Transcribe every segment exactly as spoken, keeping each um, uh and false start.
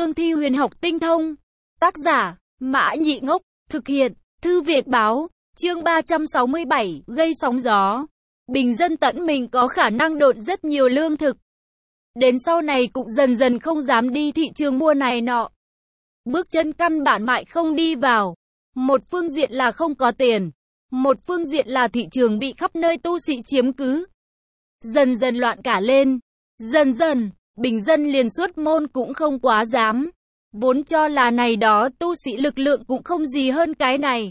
cương thi huyền học tinh thông. Tác giả, Mã Nhị Ngốc, thực hiện, Thư Việt Báo, chương ba trăm sáu mươi bảy, gây sóng gió. Bình dân tẫn mình có khả năng độn rất nhiều lương thực. Đến sau này cũng dần dần không dám đi thị trường mua này nọ. Bước chân căn bản mại không đi vào. Một phương diện là không có tiền. Một phương diện là thị trường bị khắp nơi tu sĩ chiếm cứ. Dần dần loạn cả lên. Dần dần, bình dân liền xuất môn cũng không quá dám. Vốn cho là này đó tu sĩ lực lượng cũng không gì hơn cái này.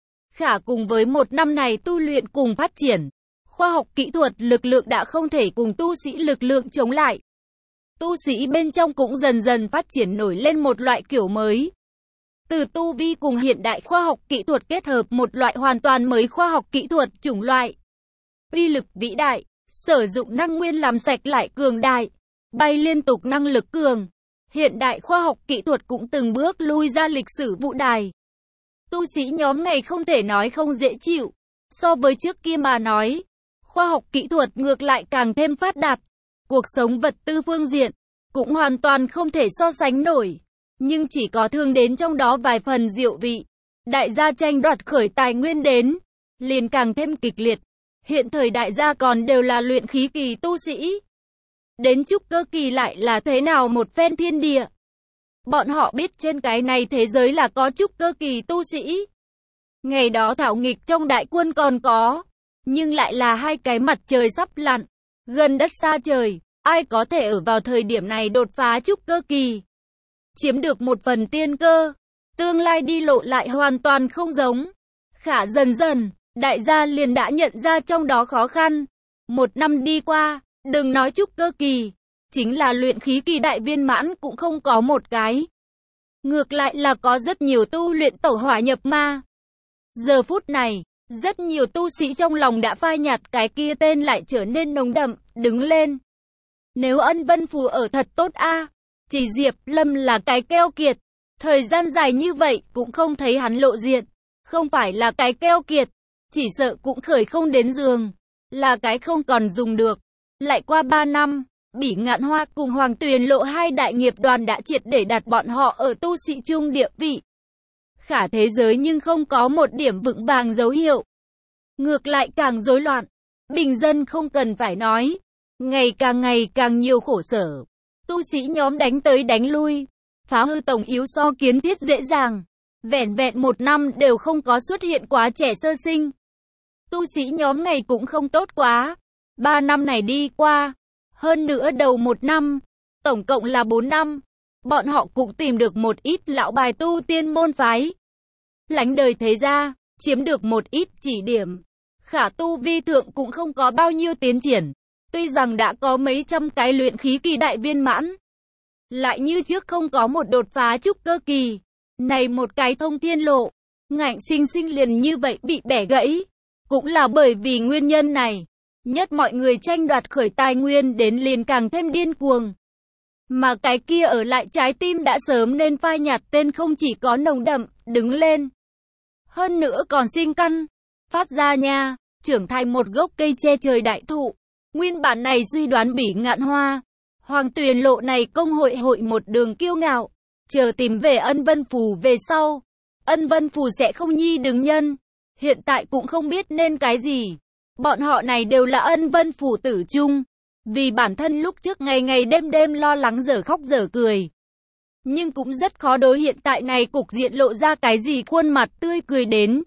Khả cùng với một năm này tu luyện cùng phát triển. Khoa học kỹ thuật lực lượng đã không thể cùng tu sĩ lực lượng chống lại. Tu sĩ bên trong cũng dần dần phát triển nổi lên một loại kiểu mới. Từ tu vi cùng hiện đại khoa học kỹ thuật kết hợp một loại hoàn toàn mới khoa học kỹ thuật chủng loại. Uy lực vĩ đại, sử dụng năng nguyên làm sạch lại cường đại, bay liên tục năng lực cường. Hiện đại khoa học kỹ thuật cũng từng bước lui ra lịch sử vũ đài. Tu sĩ nhóm này không thể nói không dễ chịu. So với trước kia mà nói, khoa học kỹ thuật ngược lại càng thêm phát đạt. Cuộc sống vật tư phương diện cũng hoàn toàn không thể so sánh nổi. Nhưng chỉ có thương đến trong đó vài phần diệu vị. Đại gia tranh đoạt khởi tài nguyên đến, liền càng thêm kịch liệt. Hiện thời đại gia còn đều là luyện khí kỳ tu sĩ. Đến trúc cơ kỳ lại là thế nào một phen thiên địa. Bọn họ biết trên cái này thế giới là có trúc cơ kỳ tu sĩ. Ngày đó thảo nghịch trong đại quân còn có, nhưng lại là hai cái mặt trời sắp lặn, gần đất xa trời, ai có thể ở vào thời điểm này đột phá trúc cơ kỳ, chiếm được một phần tiên cơ, tương lai đi lộ lại hoàn toàn không giống. Khả dần dần, đại gia liền đã nhận ra trong đó khó khăn. Một năm đi qua, đừng nói trúc cơ kỳ, chính là luyện khí kỳ đại viên mãn cũng không có một cái. Ngược lại là có rất nhiều tu luyện tẩu hỏa nhập ma. Giờ phút này, rất nhiều tu sĩ trong lòng đã phai nhạt cái kia tên lại trở nên nồng đậm, đứng lên. Nếu Ân Vân Phù ở thật tốt a, chỉ Diệp Lâm là cái keo kiệt. Thời gian dài như vậy cũng không thấy hắn lộ diện. Không phải là cái keo kiệt, chỉ sợ cũng khởi không đến giường. Là cái không còn dùng được. Lại qua ba năm, Bỉ Ngạn Hoa cùng Hoàng Tuyền Lộ hai đại nghiệp đoàn đã triệt để đặt bọn họ ở tu sĩ trung địa vị. Khả thế giới nhưng không có một điểm vững vàng dấu hiệu. Ngược lại càng rối loạn. Bình dân không cần phải nói. Ngày càng ngày càng nhiều khổ sở. Tu sĩ nhóm đánh tới đánh lui. Phá hư tổng yếu so kiến thiết dễ dàng. Vẻn vẹn một năm đều không có xuất hiện quá trẻ sơ sinh. Tu sĩ nhóm này cũng không tốt quá. Ba năm này đi qua. Hơn nữa đầu một năm. Tổng cộng là bốn năm. Bọn họ cũng tìm được một ít lão bài tu tiên môn phái. Lánh đời thế gia, chiếm được một ít chỉ điểm. Khả tu vi thượng cũng không có bao nhiêu tiến triển. Tuy rằng đã có mấy trăm cái luyện khí kỳ đại viên mãn. Lại như trước không có một đột phá trúc cơ kỳ. Này một cái thông thiên lộ. Ngạnh sinh sinh liền như vậy bị bẻ gãy. Cũng là bởi vì nguyên nhân này. Nhất mọi người tranh đoạt khởi tài nguyên đến liền càng thêm điên cuồng. Mà cái kia ở lại trái tim đã sớm nên phai nhạt tên không chỉ có nồng đậm, đứng lên. Hơn nữa còn sinh căn, phát ra nha, trưởng thành một gốc cây che trời đại thụ. Nguyên bản này suy đoán Bỉ Ngạn Hoa, Hoàng Tuyền Lộ này công hội hội một đường kiêu ngạo, chờ tìm về Ân Vân Phù về sau. Ân Vân Phù sẽ không nhi đứng nhân, hiện tại cũng không biết nên cái gì. Bọn họ này đều là Ân Vân Phù tử chung, vì bản thân lúc trước ngày ngày đêm đêm lo lắng dở khóc dở cười. Nhưng cũng rất khó đối hiện tại này cục diện lộ ra cái gì khuôn mặt tươi cười đến.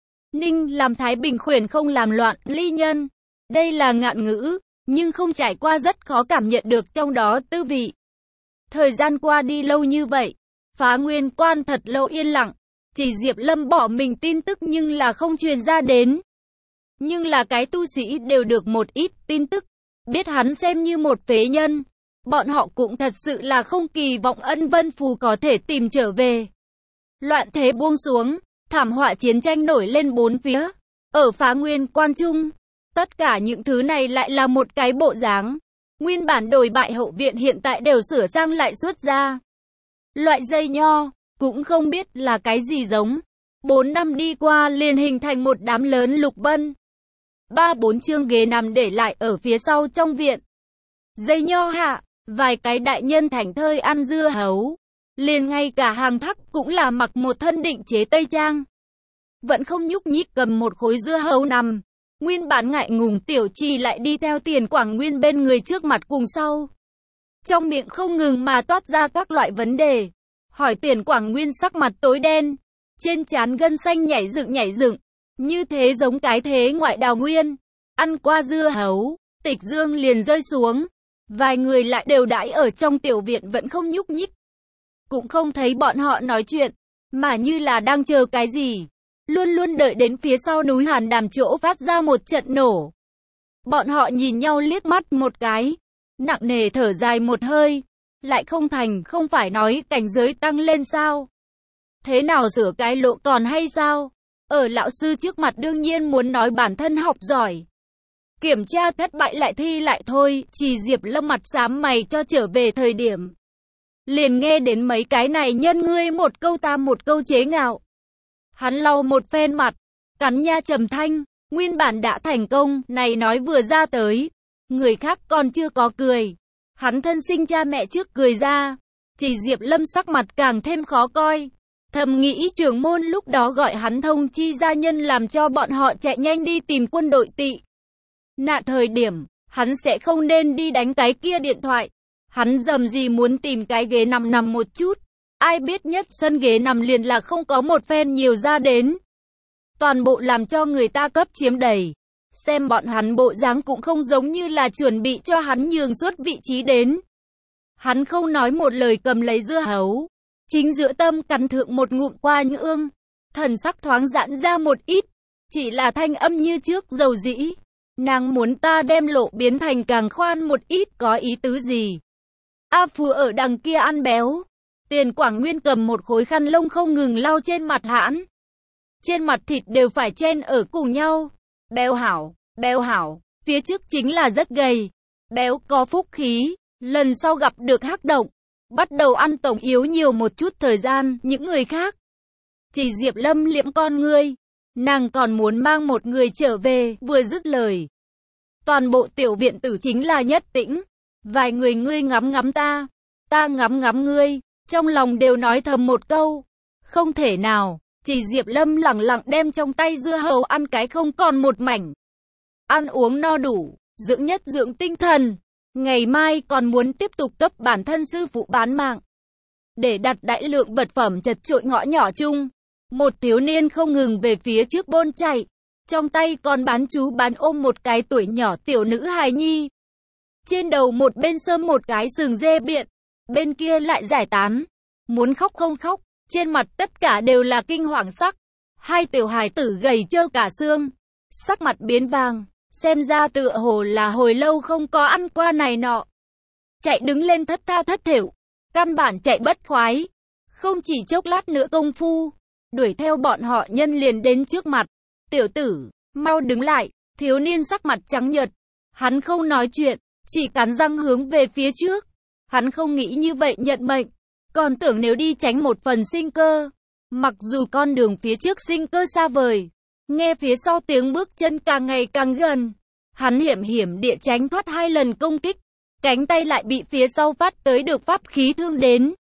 Ninh làm Thái Bình khuyển không làm loạn ly nhân. Đây là ngạn ngữ, nhưng không trải qua rất khó cảm nhận được trong đó tư vị. Thời gian qua đi lâu như vậy, Phá Nguyên Quan thật lâu yên lặng. Chỉ Diệp Lâm bỏ mình tin tức nhưng là không truyền ra đến. Nhưng là cái tu sĩ đều được một ít tin tức. Biết hắn xem như một phế nhân. Bọn họ cũng thật sự là không kỳ vọng Ân Vân Phù có thể tìm trở về. Loạn thế buông xuống, thảm họa chiến tranh nổi lên bốn phía. Ở Phá Nguyên Quan Trung, tất cả những thứ này lại là một cái bộ dáng. Nguyên bản đồi bại hậu viện hiện tại đều sửa sang lại xuất ra. Loại dây nho, cũng không biết là cái gì giống. Bốn năm đi qua liền hình thành một đám lớn lục vân. Ba bốn chương ghế nằm để lại ở phía sau trong viện. Dây nho hạ, vài cái đại nhân thảnh thơi ăn dưa hấu. Liền ngay cả Hàng Thắc cũng là mặc một thân định chế tây trang, vẫn không nhúc nhích cầm một khối dưa hấu nằm. Nguyên bản ngại ngùng Tiểu Trì lại đi theo Tiền Quảng Nguyên bên người trước mặt cùng sau. Trong miệng không ngừng mà toát ra các loại vấn đề. Hỏi Tiền Quảng Nguyên sắc mặt tối đen, trên trán gân xanh nhảy dựng nhảy dựng, như thế giống cái thế ngoại đào nguyên. Ăn qua dưa hấu, Tịch Dương liền rơi xuống. Vài người lại đều đãi ở trong tiểu viện vẫn không nhúc nhích. Cũng không thấy bọn họ nói chuyện, mà như là đang chờ cái gì. Luôn luôn đợi đến phía sau núi Hàn Đàm chỗ phát ra một trận nổ. Bọn họ nhìn nhau liếc mắt một cái, nặng nề thở dài một hơi. Lại không thành, không phải nói cảnh giới tăng lên sao? Thế nào sửa cái lộ còn hay sao? Ở lão sư trước mặt đương nhiên muốn nói bản thân học giỏi. Kiểm tra thất bại lại thi lại thôi. Chỉ Diệp Lâm mặt xám mày cho trở về thời điểm, liền nghe đến mấy cái này nhân ngươi một câu ta một câu chế ngạo. Hắn lau một phen mặt, cắn nha trầm thanh, nguyên bản đã thành công, này nói vừa ra tới, người khác còn chưa có cười. Hắn thân sinh cha mẹ trước cười ra, chỉ Diệp Lâm sắc mặt càng thêm khó coi. Thầm nghĩ trưởng môn lúc đó gọi hắn thông chi gia nhân làm cho bọn họ chạy nhanh đi tìm quân đội tị nạn thời điểm, hắn sẽ không nên đi đánh cái kia điện thoại. Hắn dầm gì muốn tìm cái ghế nằm nằm một chút. Ai biết nhất sân ghế nằm liền là không có một phen nhiều ra đến. Toàn bộ làm cho người ta cấp chiếm đầy. Xem bọn hắn bộ dáng cũng không giống như là chuẩn bị cho hắn nhường suốt vị trí đến. Hắn không nói một lời cầm lấy dưa hấu. Chính giữa tâm cắn thượng một ngụm qua nhương. Thần sắc thoáng giãn ra một ít. Chỉ là thanh âm như trước dầu dĩ. Nàng muốn ta đem lộ biến thành càng khoan một ít có ý tứ gì? A Phù ở đằng kia ăn béo. Tiền Quảng Nguyên cầm một khối khăn lông không ngừng lau trên mặt hãn. Trên mặt thịt đều phải chen ở cùng nhau. Béo hảo, béo hảo, phía trước chính là rất gầy. Béo có phúc khí, lần sau gặp được hắc động. Bắt đầu ăn tổng yếu nhiều một chút thời gian, những người khác. Chỉ Diệp Lâm liễm con ngươi. Nàng còn muốn mang một người trở về, vừa dứt lời. Toàn bộ tiểu viện tử chính là nhất tĩnh. Vài người ngươi ngắm ngắm ta, ta ngắm ngắm ngươi, trong lòng đều nói thầm một câu. Không thể nào, chỉ Diệp Lâm lẳng lặng đem trong tay dưa hấu ăn cái không còn một mảnh. Ăn uống no đủ, dưỡng nhất dưỡng tinh thần. Ngày mai còn muốn tiếp tục cấp bản thân sư phụ bán mạng. Để đặt đại lượng vật phẩm chật trội ngõ nhỏ chung. Một thiếu niên không ngừng về phía trước bôn chạy. Trong tay còn bán chú bán ôm một cái tuổi nhỏ tiểu nữ hài nhi. Trên đầu một bên sơm một cái sừng dê biện. Bên kia lại giải tán. Muốn khóc không khóc. Trên mặt tất cả đều là kinh hoàng sắc. Hai tiểu hài tử gầy trơ cả xương. Sắc mặt biến vàng. Xem ra tựa hồ là hồi lâu không có ăn qua này nọ. Chạy đứng lên thất tha thất thểu. Căn bản chạy bất khoái. Không chỉ chốc lát nữa công phu. Đuổi theo bọn họ nhân liền đến trước mặt. Tiểu tử, mau đứng lại. Thiếu niên sắc mặt trắng nhợt. Hắn không nói chuyện. Chỉ cắn răng hướng về phía trước. Hắn không nghĩ như vậy nhận mệnh. Còn tưởng nếu đi tránh một phần sinh cơ. Mặc dù con đường phía trước sinh cơ xa vời. Nghe phía sau tiếng bước chân càng ngày càng gần. Hắn hiểm hiểm địa tránh thoát hai lần công kích. Cánh tay lại bị phía sau phát tới được pháp khí thương đến.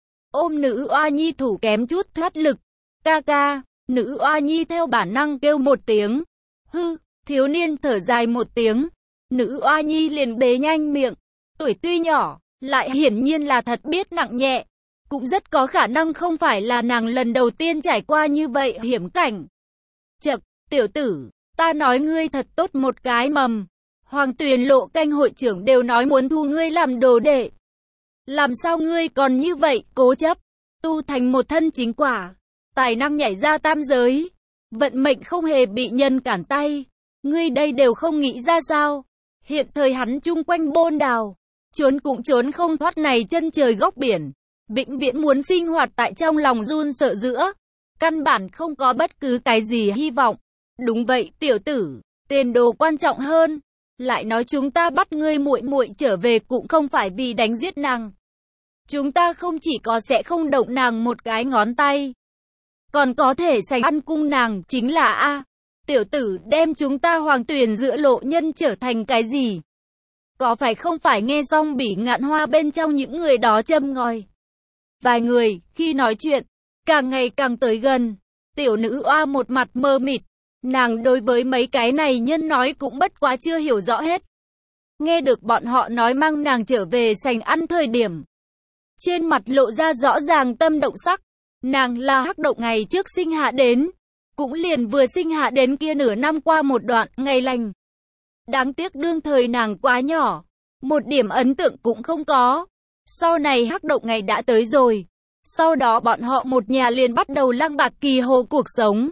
Ôm nữ oa nhi thủ kém chút thoát lực. Ca ca, nữ oa nhi theo bản năng kêu một tiếng. Hư, thiếu niên thở dài một tiếng. Nữ oa nhi liền bế nhanh miệng. Tuổi tuy nhỏ, lại hiển nhiên là thật biết nặng nhẹ. Cũng rất có khả năng không phải là nàng lần đầu tiên trải qua như vậy hiểm cảnh. Chậc, tiểu tử, ta nói ngươi thật tốt một cái mầm. Hoàng Tuyền Lộ canh hội trưởng đều nói muốn thu ngươi làm đồ đệ. Làm sao ngươi còn như vậy, cố chấp, tu thành một thân chính quả, tài năng nhảy ra tam giới, vận mệnh không hề bị nhân cản tay. Ngươi đây đều không nghĩ ra sao? Hiện thời hắn chung quanh bôn đào, trốn cũng trốn không thoát này chân trời góc biển, vĩnh viễn muốn sinh hoạt tại trong lòng run sợ giữa, căn bản không có bất cứ cái gì hy vọng. Đúng vậy, tiểu tử, tiền đồ quan trọng hơn. Lại nói chúng ta bắt ngươi muội muội trở về cũng không phải vì đánh giết nàng. Chúng ta không chỉ có sẽ không động nàng một cái ngón tay, còn có thể sành ăn cung nàng, chính là a tiểu tử đem chúng ta Hoàng Tuyền giữa lộ nhân trở thành cái gì? Có phải không phải nghe xong Bỉ Ngạn Hoa bên trong những người đó châm ngòi? vài người, khi nói chuyện, càng ngày càng tới gần. Tiểu nữ oa một mặt mơ mịt, nàng đối với mấy cái này nhân nói cũng bất quá chưa hiểu rõ hết. Nghe được bọn họ nói mang nàng trở về sành ăn thời điểm, trên mặt lộ ra rõ ràng tâm động sắc. Nàng là hắc động ngày trước sinh hạ đến, cũng liền vừa sinh hạ đến kia nửa năm qua một đoạn ngày lành. Đáng tiếc đương thời nàng quá nhỏ, một điểm ấn tượng cũng không có. Sau này hắc động ngày đã tới rồi, sau đó bọn họ một nhà liền bắt đầu lăng bạc kỳ hồ cuộc sống.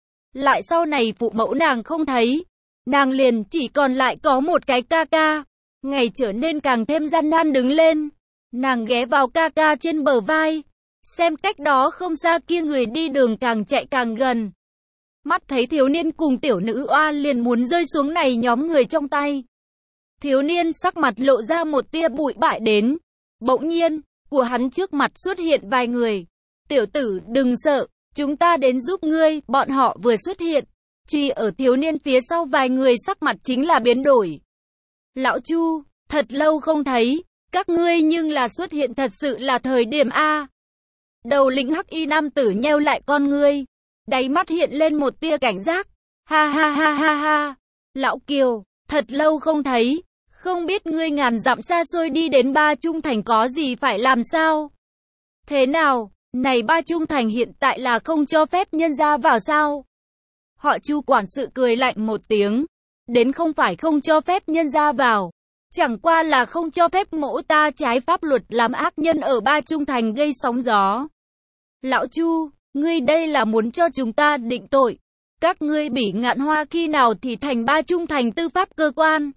Lại sau này phụ mẫu nàng không thấy, nàng liền chỉ còn lại có một cái ca ca. Ngày trở nên càng thêm gian nan đứng lên, nàng ghé vào ca ca trên bờ vai, xem cách đó không xa kia người đi đường càng chạy càng gần. Mắt thấy thiếu niên cùng tiểu nữ oa liền muốn rơi xuống này nhóm người trong tay. Thiếu niên sắc mặt lộ ra một tia bụi bại đến. Bỗng nhiên, của hắn trước mặt xuất hiện vài người. Tiểu tử đừng sợ, chúng ta đến giúp ngươi. Bọn họ vừa xuất hiện, truy ở thiếu niên phía sau vài người sắc mặt chính là biến đổi. Lão Chu, thật lâu không thấy, các ngươi nhưng là xuất hiện thật sự là thời điểm A. Đầu lĩnh hắc y nam tử nheo lại con ngươi, đáy mắt hiện lên một tia cảnh giác. Ha ha ha ha ha, lão Kiều, thật lâu không thấy, không biết ngươi ngàn dặm xa xôi đi đến Ba Trung Thành có gì phải làm sao? Thế nào, này Ba Trung Thành hiện tại là không cho phép nhân ra vào sao? Họ Chu quản sự cười lạnh một tiếng, đến không phải không cho phép nhân ra vào, chẳng qua là không cho phép mỗ ta trái pháp luật làm ác nhân ở Ba Trung Thành gây sóng gió. Lão Chu, ngươi đây là muốn cho chúng ta định tội. Các ngươi Bỉ Ngạn Hoa khi nào thì thành Ba Trung Thành tư pháp cơ quan?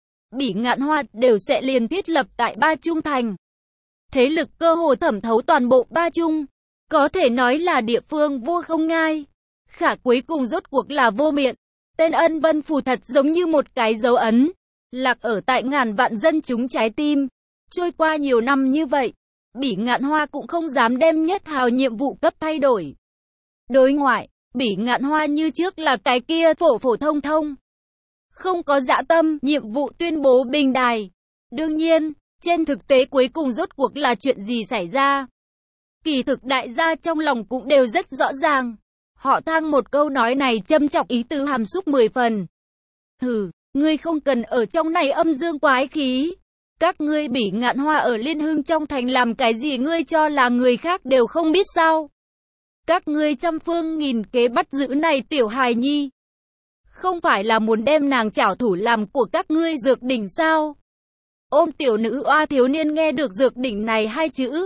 Bỉ Ngạn Hoa đều sẽ liền thiết lập tại Ba Trung Thành. Thế lực cơ hồ thẩm thấu toàn bộ Ba Trung, có thể nói là địa phương vua không ngai. Khả cuối cùng rốt cuộc là vô miện. Tên Ân Vân Phù thật giống như một cái dấu ấn, lạc ở tại ngàn vạn dân chúng trái tim. Trôi qua nhiều năm như vậy, Bỉ Ngạn Hoa cũng không dám đem nhất hào nhiệm vụ cấp thay đổi. Đối ngoại, Bỉ Ngạn Hoa như trước là cái kia phổ phổ thông thông, không có dã tâm, nhiệm vụ tuyên bố bình đài. Đương nhiên, trên thực tế cuối cùng rốt cuộc là chuyện gì xảy ra, kỳ thực đại gia trong lòng cũng đều rất rõ ràng. Họ Thang một câu nói này châm chọc ý tứ hàm xúc mười phần. Hừ, ngươi không cần ở trong này âm dương quái khí. Các ngươi Bỉ Ngạn Hoa ở Liên Hưng trong thành làm cái gì ngươi cho là người khác đều không biết sao? Các ngươi trăm phương nghìn kế bắt giữ này tiểu hài nhi, không phải là muốn đem nàng trảo thủ làm của các ngươi dược đỉnh sao? Ôm tiểu nữ oa thiếu niên nghe được dược đỉnh này hai chữ,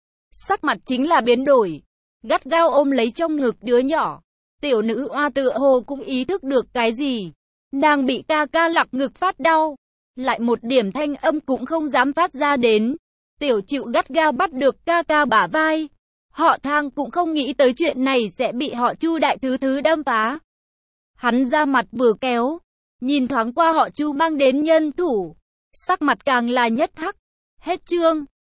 sắc mặt chính là biến đổi, gắt gao ôm lấy trong ngực đứa nhỏ. Tiểu nữ oa tựa hồ cũng ý thức được cái gì, nàng bị ca ca lặc ngực phát đau, lại một điểm thanh âm cũng không dám phát ra đến. Tiểu Chịu gắt gao bắt được ca ca bả vai. Họ Thang cũng không nghĩ tới chuyện này sẽ bị họ Chu đại thứ thứ đâm phá. Hắn ra mặt vừa kéo, nhìn thoáng qua họ Chu mang đến nhân thủ, sắc mặt càng là nhất hắc. Hết chương.